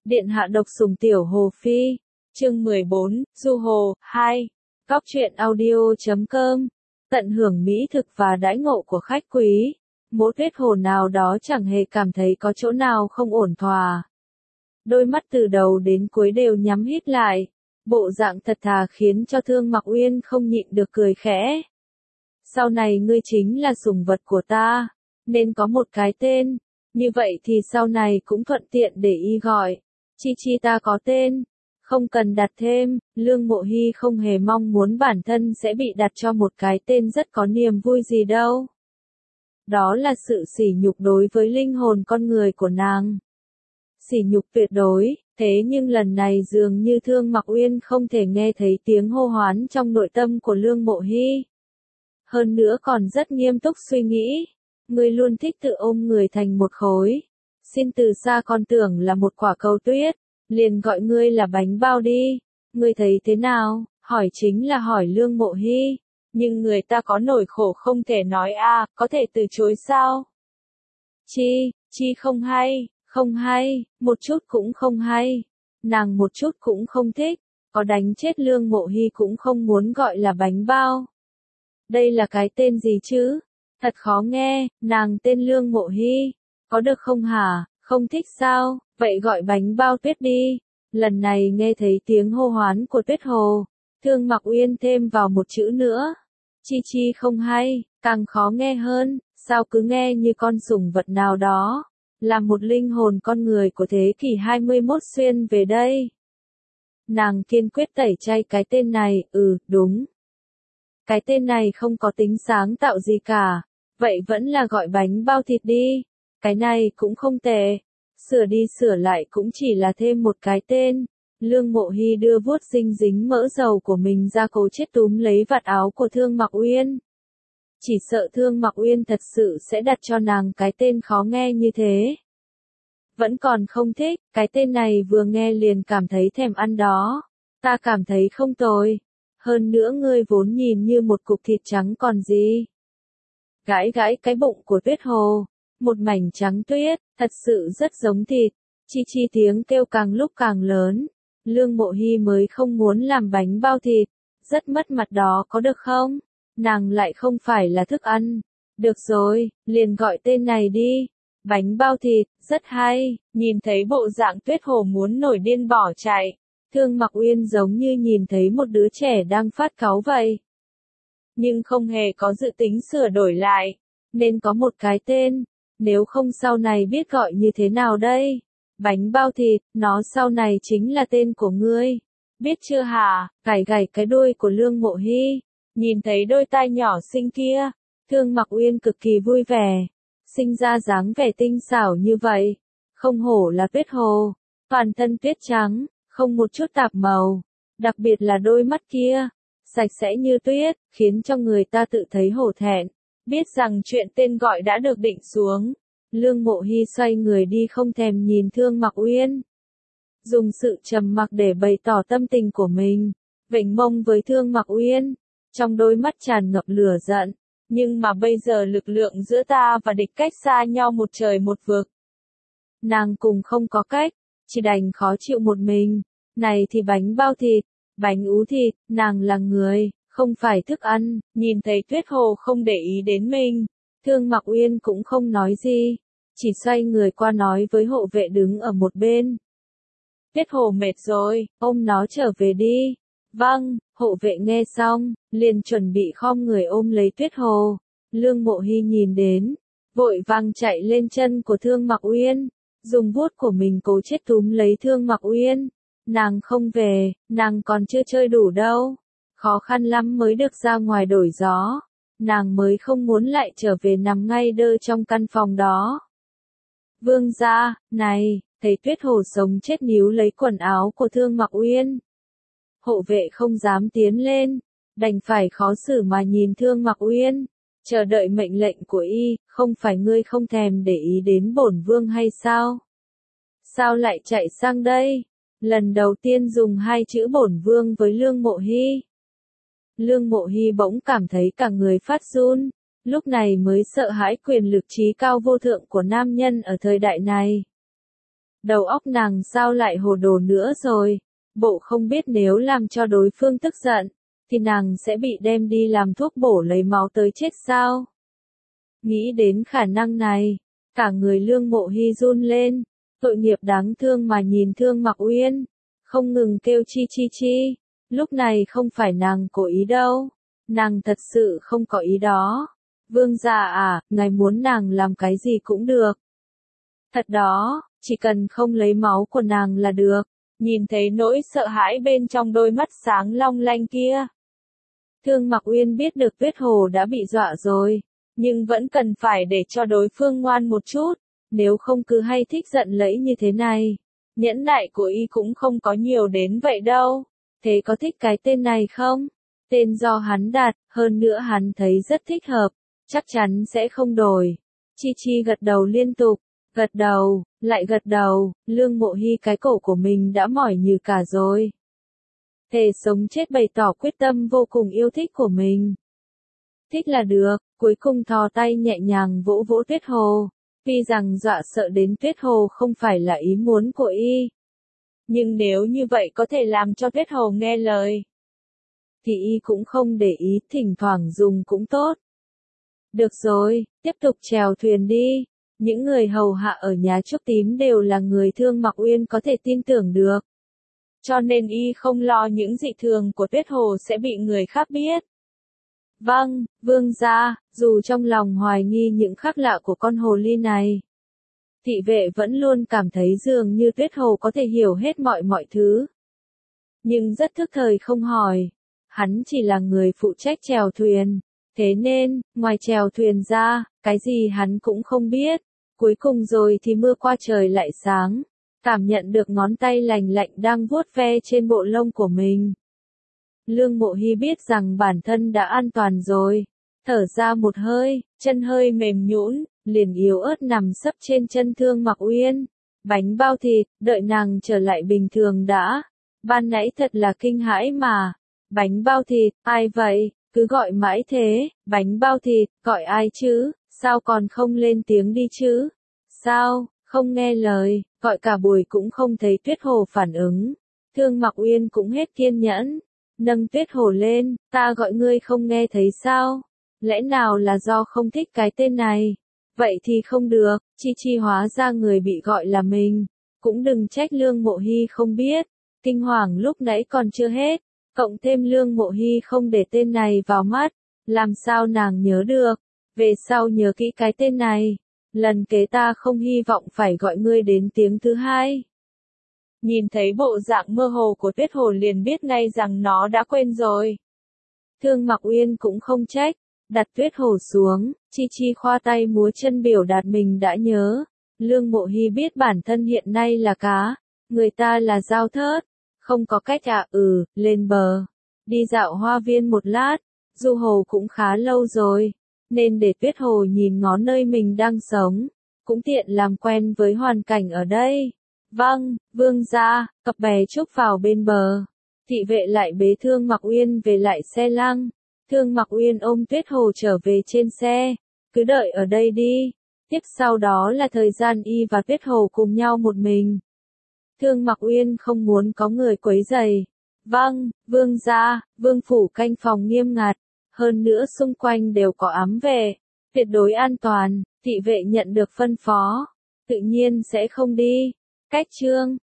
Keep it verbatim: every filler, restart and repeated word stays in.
Điện hạ độc sủng tiểu hồ phi. Chương mười bốn, Du Hồ, hai. Góc truyện audio chấm com. Tận hưởng mỹ thực và đãi ngộ của khách quý. Mỗi Tuyết Hồ nào đó chẳng hề cảm thấy có chỗ nào không ổn thỏa. Đôi mắt từ đầu đến cuối đều nhắm hít lại. Bộ dạng thật thà khiến cho Thương Mặc Uyên không nhịn được cười khẽ. Sau này ngươi chính là sủng vật của ta, nên có một cái tên. Như vậy thì sau này cũng thuận tiện để y gọi. Chi Chi ta có tên, không cần đặt thêm. Lương Mộ Hy không hề mong muốn bản thân sẽ bị đặt cho một cái tên rất có niềm vui gì đâu. Đó là sự sỉ nhục đối với linh hồn con người của nàng. Sỉ nhục tuyệt đối, thế nhưng lần này dường như Thương Mặc Uyên không thể nghe thấy tiếng hô hoán trong nội tâm của Lương Mộ Hy. Hơn nữa còn rất nghiêm túc suy nghĩ. Ngươi luôn thích tự ôm người thành một khối. Xin từ xa con tưởng là một quả cầu tuyết, liền gọi ngươi là bánh bao đi. Ngươi thấy thế nào? Hỏi chính là hỏi Lương Mộ Hy. Nhưng người ta có nỗi khổ không thể nói à, có thể từ chối sao? Chi, chi không hay, không hay, một chút cũng không hay. Nàng một chút cũng không thích, có đánh chết Lương Mộ Hy cũng không muốn gọi là bánh bao. Đây là cái tên gì chứ? Thật khó nghe, nàng tên Lương Mộ Hy. Có được không hả? Không thích sao? Vậy gọi bánh bao tuyết đi. Lần này nghe thấy tiếng hô hoán của Tuyết Hồ. Thương Mặc Uyên thêm vào một chữ nữa. Chi chi không hay, càng khó nghe hơn. Sao cứ nghe như con sủng vật nào đó. Là một linh hồn con người của thế kỷ hai mươi mốt xuyên về đây. Nàng kiên quyết tẩy chay cái tên này. Ừ, đúng. Cái tên này không có tính sáng tạo gì cả. Vậy vẫn là gọi bánh bao thịt đi. Cái này cũng không tệ. Sửa đi sửa lại cũng chỉ là thêm một cái tên. Lương Mộ Hy đưa vuốt dinh dính mỡ dầu của mình ra cố chết túm lấy vạt áo của Thương Mặc Uyên. Chỉ sợ Thương Mặc Uyên thật sự sẽ đặt cho nàng cái tên khó nghe như thế. Vẫn còn không thích, cái tên này vừa nghe liền cảm thấy thèm ăn đó. Ta cảm thấy không tồi. Hơn nữa ngươi vốn nhìn như một cục thịt trắng còn gì. Gãi gãi cái bụng của Tuyết Hồ. Một mảnh trắng tuyết, thật sự rất giống thịt. Chi chi tiếng kêu càng lúc càng lớn. Lương Mộ Hy mới không muốn làm bánh bao thịt. Rất mất mặt đó có được không? Nàng lại không phải là thức ăn. Được rồi, liền gọi tên này đi. Bánh bao thịt, rất hay. Nhìn thấy bộ dạng Tuyết Hồ muốn nổi điên bỏ chạy. Thương Mặc Uyên giống như nhìn thấy một đứa trẻ đang phát cáu vậy. Nhưng không hề có dự tính sửa đổi lại. Nên có một cái tên. Nếu không sau này biết gọi như thế nào đây? Bánh bao thịt, nó sau này chính là tên của ngươi. Biết chưa hả? Gảy gảy cái đuôi của Lương Mộ Hy. Nhìn thấy đôi tai nhỏ xinh kia. Thương Mặc Uyên cực kỳ vui vẻ. Sinh ra dáng vẻ tinh xảo như vậy. Không hổ là Tuyết Hồ. Toàn thân tuyết trắng, không một chút tạp màu. Đặc biệt là đôi mắt kia. Sạch sẽ như tuyết, khiến cho người ta tự thấy hổ thẹn. Biết rằng chuyện tên gọi đã được định xuống. Lương Mộ Hy xoay người đi không thèm nhìn Thương Mặc Uyên. Dùng sự trầm mặc để bày tỏ tâm tình của mình. Vểnh mông với Thương Mặc Uyên. Trong đôi mắt tràn ngập lửa giận. Nhưng mà bây giờ lực lượng giữa ta và địch cách xa nhau một trời một vực. Nàng cùng không có cách. Chỉ đành khó chịu một mình. Này thì bánh bao thịt. Bánh ú thịt. Nàng là người. Không phải thức ăn. Nhìn thấy Tuyết Hồ không để ý đến mình. Thương Mặc Uyên cũng không nói gì. Chỉ xoay người qua nói với hộ vệ đứng ở một bên. Tuyết Hồ mệt rồi, ôm nó trở về đi. Vâng, hộ vệ nghe xong, liền chuẩn bị khom người ôm lấy Tuyết Hồ. Lương Mộ Hy nhìn đến, vội vàng chạy lên chân của Thương Mặc Uyên. Dùng vuốt của mình cố chết túm lấy Thương Mặc Uyên. Nàng không về, nàng còn chưa chơi đủ đâu. Khó khăn lắm mới được ra ngoài đổi gió. Nàng mới không muốn lại trở về nằm ngay đơ trong căn phòng đó. Vương gia, này, thấy Tuyết Hồ sống chết níu lấy quần áo của Thương Mặc Uyên. Hộ vệ không dám tiến lên, đành phải khó xử mà nhìn Thương Mặc Uyên, chờ đợi mệnh lệnh của y. Không phải ngươi không thèm để ý đến bổn vương hay sao? Sao lại chạy sang đây? Lần đầu tiên dùng hai chữ bổn vương với Lương Mộ Hy. Lương Mộ Hy bỗng cảm thấy cả người phát run, lúc này mới sợ hãi quyền lực trí cao vô thượng của nam nhân ở thời đại này. Đầu óc nàng sao lại hồ đồ nữa rồi, bộ không biết nếu làm cho đối phương tức giận, thì nàng sẽ bị đem đi làm thuốc bổ lấy máu tới chết sao? Nghĩ đến khả năng này, cả người Lương Mộ Hy run lên, tội nghiệp đáng thương mà nhìn Thương Mặc Uyên, không ngừng kêu chi chi chi, lúc này không phải nàng cố ý đâu, nàng thật sự không có ý đó. Vương gia à, ngài muốn nàng làm cái gì cũng được. Thật đó, chỉ cần không lấy máu của nàng là được. Nhìn thấy nỗi sợ hãi bên trong đôi mắt sáng long lanh kia, Thương Mặc Uyên biết được Tuyết Hồ đã bị dọa rồi, nhưng vẫn cần phải để cho đối phương ngoan một chút, nếu không cứ hay thích giận lẫy như thế này. Nhẫn nại của y cũng không có nhiều đến vậy đâu. Thế có thích cái tên này không? Tên do hắn đặt, hơn nữa hắn thấy rất thích hợp, chắc chắn sẽ không đổi. Chi Chi gật đầu liên tục, gật đầu, lại gật đầu, Lương Mộ Hy cái cổ của mình đã mỏi như cả rồi. Thề sống chết bày tỏ quyết tâm vô cùng yêu thích của mình. Thích là được, cuối cùng thò tay nhẹ nhàng vỗ vỗ Tuyết Hồ, tuy rằng dọa sợ đến Tuyết Hồ không phải là ý muốn của y. Nhưng nếu như vậy có thể làm cho Tuyết Hồ nghe lời, thì y cũng không để ý, thỉnh thoảng dùng cũng tốt. Được rồi, tiếp tục chèo thuyền đi. Những người hầu hạ ở nhà Trúc Tím đều là người Thương Mặc Uyên có thể tin tưởng được. Cho nên y không lo những dị thường của Tuyết Hồ sẽ bị người khác biết. Vâng, vương gia, dù trong lòng hoài nghi những khác lạ của con hồ ly này, thị vệ vẫn luôn cảm thấy dường như Tuyết Hồ có thể hiểu hết mọi mọi thứ. Nhưng rất thức thời không hỏi. Hắn chỉ là người phụ trách chèo thuyền. Thế nên, ngoài chèo thuyền ra, cái gì hắn cũng không biết. Cuối cùng rồi thì mưa qua trời lại sáng. Cảm nhận được ngón tay lành lạnh đang vuốt ve trên bộ lông của mình. Lương Mộ Hy biết rằng bản thân đã an toàn rồi. Thở ra một hơi, chân hơi mềm nhũn, liền yếu ớt nằm sấp trên chân Thương Mặc Uyên. Bánh bao thịt, đợi nàng trở lại bình thường đã. Ban nãy thật là kinh hãi mà. Bánh bao thịt, ai vậy? Cứ gọi mãi thế, bánh bao thịt, gọi ai chứ? Sao còn không lên tiếng đi chứ? Sao, không nghe lời, gọi cả buổi cũng không thấy Tuyết Hồ phản ứng. Thương Mặc Uyên cũng hết kiên nhẫn. Nâng Tuyết Hồ lên, ta gọi ngươi không nghe thấy sao? Lẽ nào là do không thích cái tên này? Vậy thì không được, Chi Chi hóa ra người bị gọi là mình. Cũng đừng trách Lương Mộ Hy không biết. Kinh hoàng lúc nãy còn chưa hết. Cộng thêm Lương Mộ Hy không để tên này vào mắt. Làm sao nàng nhớ được? Về sau nhớ kỹ cái tên này. Lần kế ta không hy vọng phải gọi ngươi đến tiếng thứ hai. Nhìn thấy bộ dạng mơ hồ của Tuyết Hồ liền biết ngay rằng nó đã quên rồi. Thương Mặc Uyên cũng không trách, đặt Tuyết Hồ xuống, Chi Chi khoa tay múa chân biểu đạt mình đã nhớ. Lương Mộ Hy biết bản thân hiện nay là cá, người ta là dao thớt, không có cách à, ừ, lên bờ. Đi dạo hoa viên một lát, du hồ cũng khá lâu rồi, nên để Tuyết Hồ nhìn ngó nơi mình đang sống, cũng tiện làm quen với hoàn cảnh ở đây. Vâng, vương gia, cặp bè Trúc vào bên bờ. Thị vệ lại bế Thương Mặc Uyên về lại xe lăng. Thương Mặc Uyên ôm Tuyết Hồ trở về trên xe. Cứ đợi ở đây đi. Tiếp sau đó là thời gian y và Tuyết Hồ cùng nhau một mình. Thương Mặc Uyên không muốn có người quấy rầy. Vâng, vương gia, vương phủ canh phòng nghiêm ngặt. Hơn nữa xung quanh đều có ám vệ. Tuyệt đối an toàn, thị vệ nhận được phân phó. Tự nhiên sẽ không đi. Cách chương